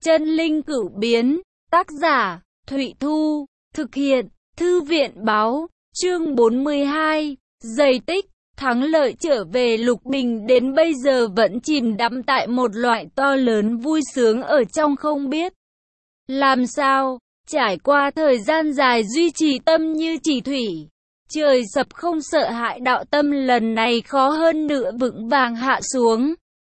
Chân linh cửu biến, tác giả, Thụy Thu, thực hiện, Thư viện báo, chương 42, giây tích, thắng lợi trở về. Lục Bình đến bây giờ vẫn chìm đắm tại một loại to lớn vui sướng ở trong không biết làm sao, trải qua thời gian dài duy trì tâm như chỉ thủy. Trời sập không sợ hãi, đạo tâm lần này khó hơn nữa vững vàng hạ xuống.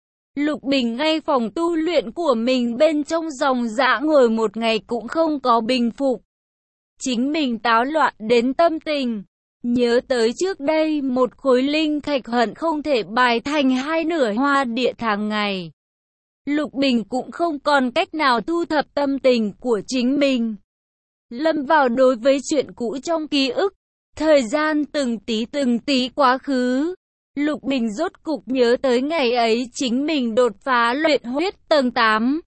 Lục Bình ngay phòng tu luyện của mình bên trong dòng dã ngồi một ngày cũng không có bình phục. Chính mình táo loạn đến tâm tình. Nhớ tới trước đây một khối linh thạch hận không thể bài thành hai nửa hoa địa tháng ngày. Lục Bình cũng không còn cách nào thu thập tâm tình của chính mình. Lâm vào đối với chuyện cũ trong ký ức. Thời gian từng tí quá khứ. Lục Bình rốt cục nhớ tới ngày ấy chính mình đột phá luyện huyết tầng 8.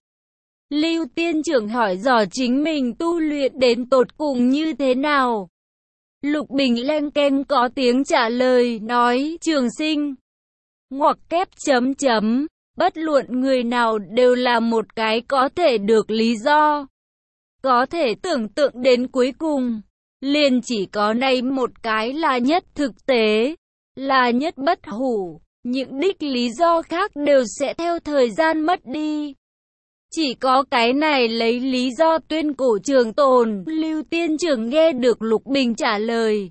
Lưu Tiên Trưởng hỏi dò chính mình tu luyện đến tột cùng như thế nào. Lục Bình len keng có tiếng trả lời, nói, Trường Sinh. Ngoặc kép chấm chấm, bất luận người nào đều là một cái có thể được lý do. Có thể tưởng tượng đến cuối cùng, liền chỉ có này một cái là nhất thực tế, là nhất bất hủ, những đích lý do khác đều sẽ theo thời gian mất đi. Chỉ có cái này lấy lý do tuyên cổ trường tồn. Lưu Tiên Trưởng nghe được Lục Bình trả lời.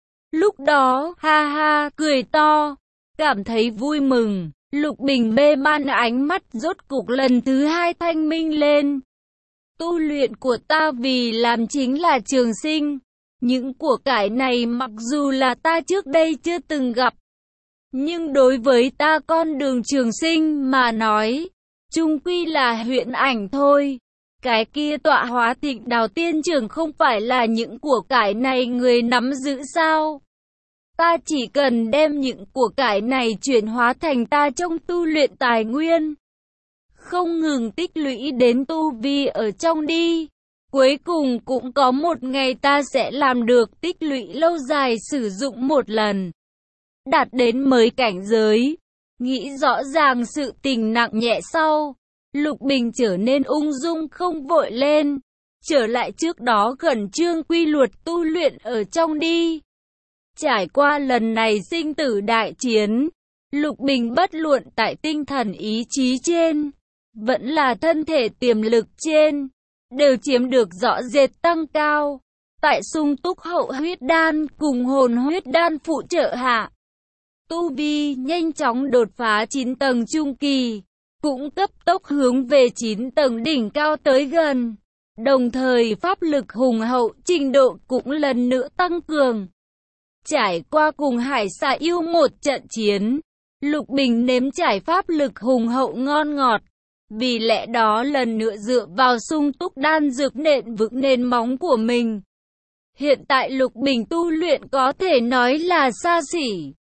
Lúc đó, ha ha, cười to, cảm thấy vui mừng. Lục Bình mê man, ánh mắt rốt cục lần thứ hai thanh minh lên. Tu luyện của ta vì làm chính là trường sinh. Những của cải này mặc dù là ta trước đây chưa từng gặp, nhưng đối với ta con đường trường sinh mà nói, chung quy là huyễn ảnh thôi. Cái kia tọa hóa Thịnh Đào Tiên Trưởng không phải là những của cải này người nắm giữ sao? Ta chỉ cần đem những của cải này chuyển hóa thành ta trong tu luyện tài nguyên, không ngừng tích lũy đến tu vi ở trong đi. Cuối cùng cũng có một ngày ta sẽ làm được tích lũy lâu dài sử dụng một lần. Đạt đến mới cảnh giới. Nghĩ rõ ràng sự tình nặng nhẹ sau, Lục Bình trở nên ung dung không vội lên. Trở lại trước đó khẩn trương quy luật tu luyện ở trong đi. Trải qua lần này sinh tử đại chiến, Lục Bình bất luận tại tinh thần ý chí trên, vẫn là thân thể tiềm lực trên, đều chiếm được rõ rệt tăng cao. Tại sung túc hậu huyết đan cùng hồn huyết đan phụ trợ hạ, tu vi nhanh chóng đột phá 9 tầng trung kỳ, cũng cấp tốc hướng về 9 tầng đỉnh cao tới gần. Đồng thời pháp lực hùng hậu trình độ cũng lần nữa tăng cường. Trải qua cùng Hải Xà Yêu một trận chiến, Lục Bình nếm trải pháp lực hùng hậu ngon ngọt. Vì lẽ đó lần nữa dựa vào sung túc đan dược nện vững nền móng của mình. Hiện tại Lục Bình tu luyện có thể nói là xa xỉ.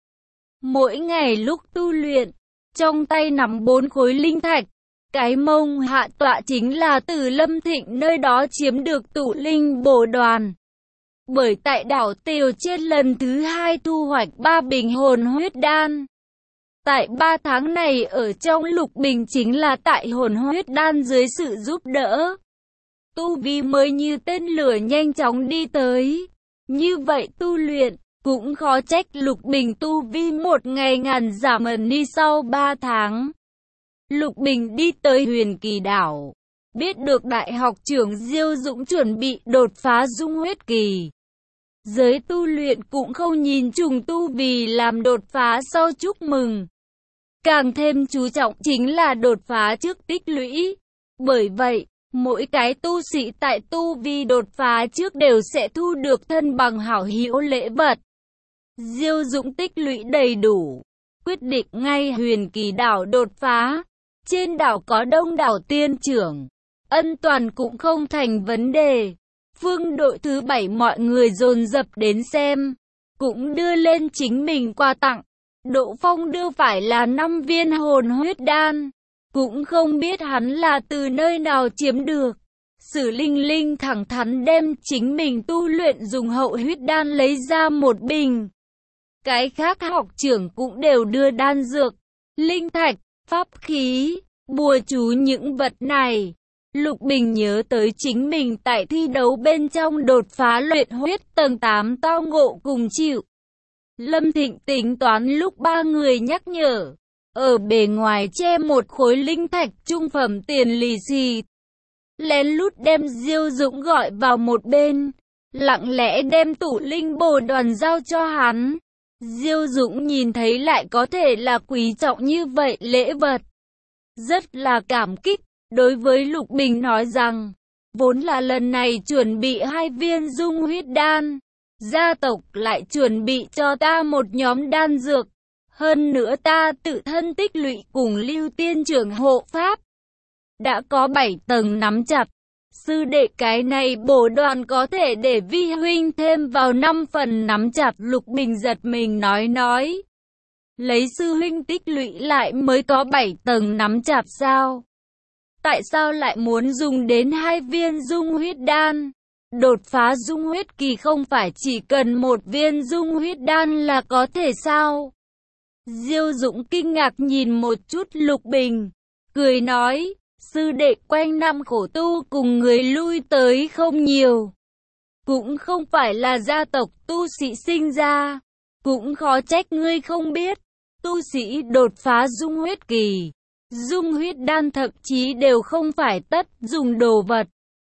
Mỗi ngày lúc tu luyện, trong tay nắm 4 khối linh thạch. Cái mông hạ tọa chính là từ Lâm Thịnh nơi đó chiếm được tụ linh bổ đoàn. Bởi tại đảo Tiều trên lần thứ 2 thu hoạch 3 bình hồn huyết đan. Tại 3 tháng này ở trong Lục Bình chính là tại hồn huyết đan dưới sự giúp đỡ, tu vi mới như tên lửa nhanh chóng đi tới. Như vậy tu luyện, cũng khó trách Lục Bình tu vi một ngày ngàn giảm đi sau 3 tháng. Lục Bình đi tới Huyền Kỳ đảo, biết được đại học trưởng Diêu Dũng chuẩn bị đột phá dung huyết kỳ. Giới tu luyện cũng không nhìn trùng tu vì làm đột phá sau chúc mừng. Càng thêm chú trọng chính là đột phá trước tích lũy. Bởi vậy, mỗi cái tu sĩ tại tu vi đột phá trước đều sẽ thu được thân bằng hảo hữu lễ vật. Diêu Dũng tích lũy đầy đủ, quyết định ngay Huyền Kỳ đảo đột phá. Trên đảo có đông đảo tiên trưởng, ân toàn cũng không thành vấn đề. Phương đội thứ 7 mọi người dồn dập đến xem, cũng đưa lên chính mình quà tặng. Đỗ Phong đưa phải là 5 viên hồn huyết đan, cũng không biết hắn là từ nơi nào chiếm được. Sử Linh Linh thẳng thắn đem chính mình tu luyện dùng hậu huyết đan lấy ra một bình. Cái khác học trưởng cũng đều đưa đan dược, linh thạch, pháp khí, bùa chú những vật này. Lục Bình nhớ tới chính mình tại thi đấu bên trong đột phá luyện huyết tầng 8 tao ngộ cùng chịu. Lâm Thịnh tính toán lúc ba người nhắc nhở, ở bề ngoài che một khối linh thạch trung phẩm tiền lì xì. Lén lút đem Diêu Dũng gọi vào một bên, lặng lẽ đem tủ linh bồ đoàn giao cho hắn. Diêu Dũng nhìn thấy lại có thể là quý trọng như vậy lễ vật, rất là cảm kích. Đối với Lục Bình nói rằng, vốn là lần này chuẩn bị 2 viên dung huyết đan, gia tộc lại chuẩn bị cho ta một nhóm đan dược. Hơn nữa ta tự thân tích lũy cùng Lưu Tiên trưởng hộ pháp, đã có 7 tầng nắm chặt. Sư đệ cái này bổ đoàn có thể để vi huynh thêm vào 5 phần nắm chặt. Lục Bình giật mình nói. Lấy sư huynh tích lũy lại mới có 7 tầng nắm chặt sao? Tại sao lại muốn dùng đến 2 viên dung huyết đan? Đột phá dung huyết kỳ không phải chỉ cần 1 viên dung huyết đan là có thể sao? Diêu Dũng kinh ngạc nhìn một chút Lục Bình, cười nói, sư đệ quanh năm khổ tu cùng người lui tới không nhiều. Cũng không phải là gia tộc tu sĩ sinh ra, cũng khó trách ngươi không biết. Tu sĩ đột phá dung huyết kỳ, dung huyết đan thậm chí đều không phải tất dùng đồ vật.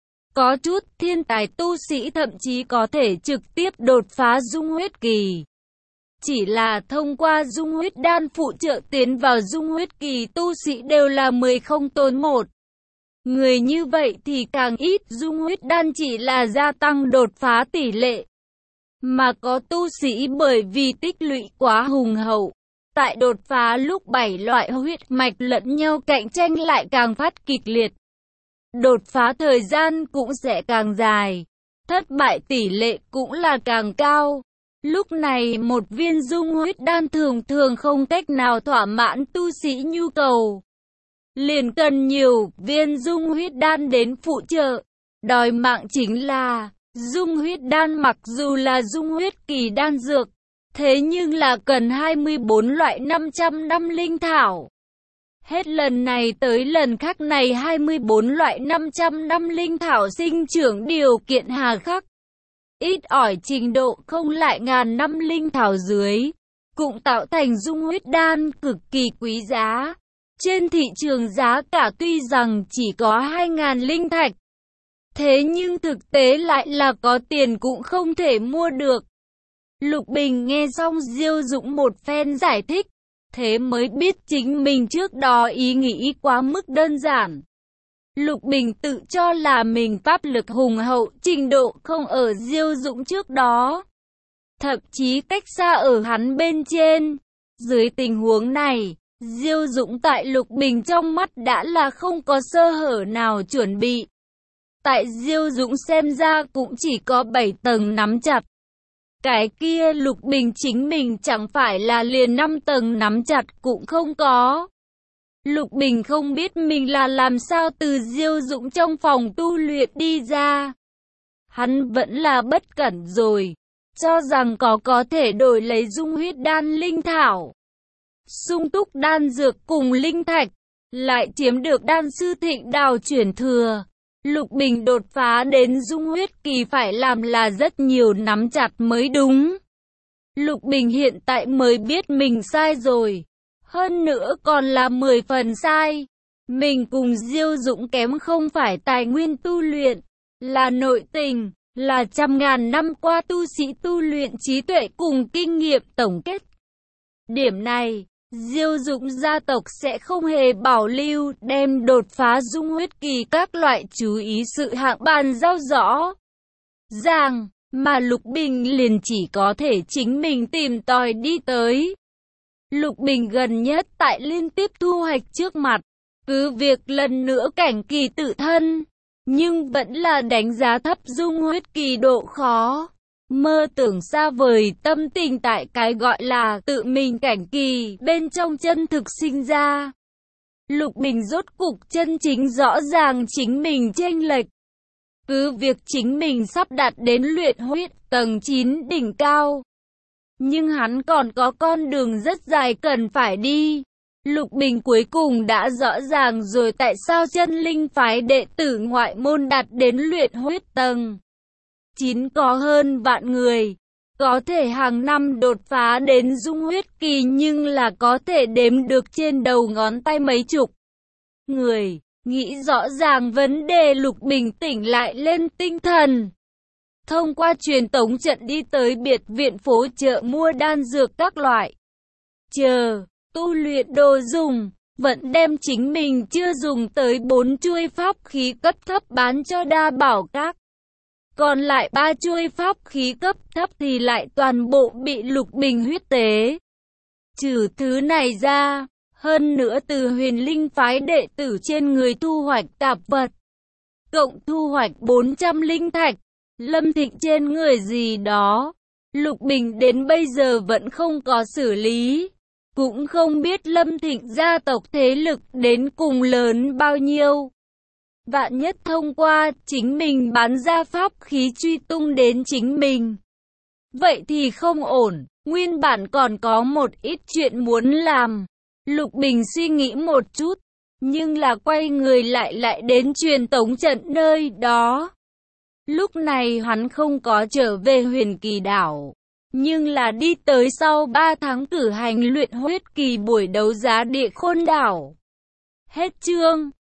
Có chút thiên tài tu sĩ thậm chí có thể trực tiếp đột phá dung huyết kỳ. Chỉ là thông qua dung huyết đan phụ trợ tiến vào dung huyết kỳ tu sĩ đều là 10 không tốn 1. Người như vậy thì càng ít, dung huyết đan chỉ là gia tăng đột phá tỷ lệ. Mà có tu sĩ bởi vì tích lũy quá hùng hậu, tại đột phá lúc 7 loại huyết mạch lẫn nhau cạnh tranh lại càng phát kịch liệt. Đột phá thời gian cũng sẽ càng dài, thất bại tỷ lệ cũng là càng cao. Lúc này một viên dung huyết đan thường không cách nào thỏa mãn tu sĩ nhu cầu, liền cần nhiều viên dung huyết đan đến phụ trợ. Đòi mạng chính là dung huyết đan mặc dù là dung huyết kỳ đan dược, thế nhưng là cần 24 loại 500 năm linh thảo. Hết lần này tới lần khác này 24 loại 500 năm linh thảo sinh trưởng điều kiện hà khắc. Ít ỏi trình độ không lại ngàn năm linh thảo dưới, cũng tạo thành dung huyết đan cực kỳ quý giá. Trên thị trường giá cả tuy rằng chỉ có 2.000 linh thạch, thế nhưng thực tế lại là có tiền cũng không thể mua được. Lục Bình nghe xong Diêu Dũng một phen giải thích, thế mới biết chính mình trước đó ý nghĩ quá mức đơn giản. Lục Bình tự cho là mình pháp lực hùng hậu, trình độ không ở Diêu Dũng trước đó, thậm chí cách xa ở hắn bên trên. Dưới tình huống này, Diêu Dũng tại Lục Bình trong mắt đã là không có sơ hở nào chuẩn bị. Tại Diêu Dũng xem ra cũng chỉ có 7 tầng nắm chặt. Cái kia Lục Bình chính mình chẳng phải là liền 5 tầng nắm chặt cũng không có. Lục Bình không biết mình là làm sao từ Diêu Dũng trong phòng tu luyện đi ra. Hắn vẫn là bất cẩn rồi, cho rằng có thể đổi lấy dung huyết đan linh thảo, sung túc đan dược cùng linh thạch, lại chiếm được đan sư Thịnh Đào chuyển thừa. Lục Bình đột phá đến dung huyết kỳ phải làm là rất nhiều nắm chặt mới đúng. Lục Bình hiện tại mới biết mình sai rồi, hơn nữa còn là 10 phần sai. Mình cùng Diêu Dũng kém không phải tài nguyên tu luyện, là nội tình, là trăm ngàn năm qua tu sĩ tu luyện trí tuệ cùng kinh nghiệm tổng kết. Điểm này, Diêu Dũng gia tộc sẽ không hề bảo lưu, đem đột phá dung huyết kỳ các loại chú ý sự hạng bàn giao rõ ràng, mà Lục Bình liền chỉ có thể chính mình tìm tòi đi tới. Lục Bình gần nhất tại liên tiếp thu hoạch trước mặt, cứ việc lần nữa cảnh kỳ tự thân, nhưng vẫn là đánh giá thấp dung huyết kỳ độ khó. Mơ tưởng xa vời, tâm tình tại cái gọi là tự mình cảnh kỳ bên trong chân thực sinh ra. Lục Bình rốt cục chân chính rõ ràng chính mình chênh lệch. Cứ việc chính mình sắp đạt đến luyện huyết tầng 9 đỉnh cao, nhưng hắn còn có con đường rất dài cần phải đi. Lục Bình cuối cùng đã rõ ràng rồi tại sao chân linh phái đệ tử ngoại môn đạt đến luyện huyết tầng 9 có hơn vạn người. Có thể hàng năm đột phá đến dung huyết kỳ nhưng là có thể đếm được trên đầu ngón tay mấy chục người. Nghĩ rõ ràng vấn đề, Lục bình tĩnh lại lên tinh thần. Thông qua truyền tống trận đi tới biệt viện phố chợ mua đan dược các loại. Chờ, tu luyện đồ dùng, vẫn đem chính mình chưa dùng tới 4 chuôi pháp khí cấp thấp bán cho đa bảo các. Còn lại 3 chuôi pháp khí cấp thấp thì lại toàn bộ bị Lục Bình huyết tế. Trừ thứ này ra, hơn nữa từ Huyền Linh phái đệ tử trên người thu hoạch tạp vật, cộng thu hoạch 400 linh thạch, Lâm Thịnh trên người gì đó, Lục Bình đến bây giờ vẫn không có xử lý. Cũng không biết Lâm Thịnh gia tộc thế lực đến cùng lớn bao nhiêu. Vạn nhất thông qua chính mình bán ra pháp khí truy tung đến chính mình. Vậy thì không ổn, nguyên bản còn có một ít chuyện muốn làm. Lục Bình suy nghĩ một chút, nhưng là quay người lại đến truyền tống trận nơi đó. Lúc này hắn không có trở về Huyền Kỳ đảo, nhưng là đi tới sau 3 tháng cử hành luyện huyết kỳ buổi đấu giá Địa Khôn đảo. Hết chương.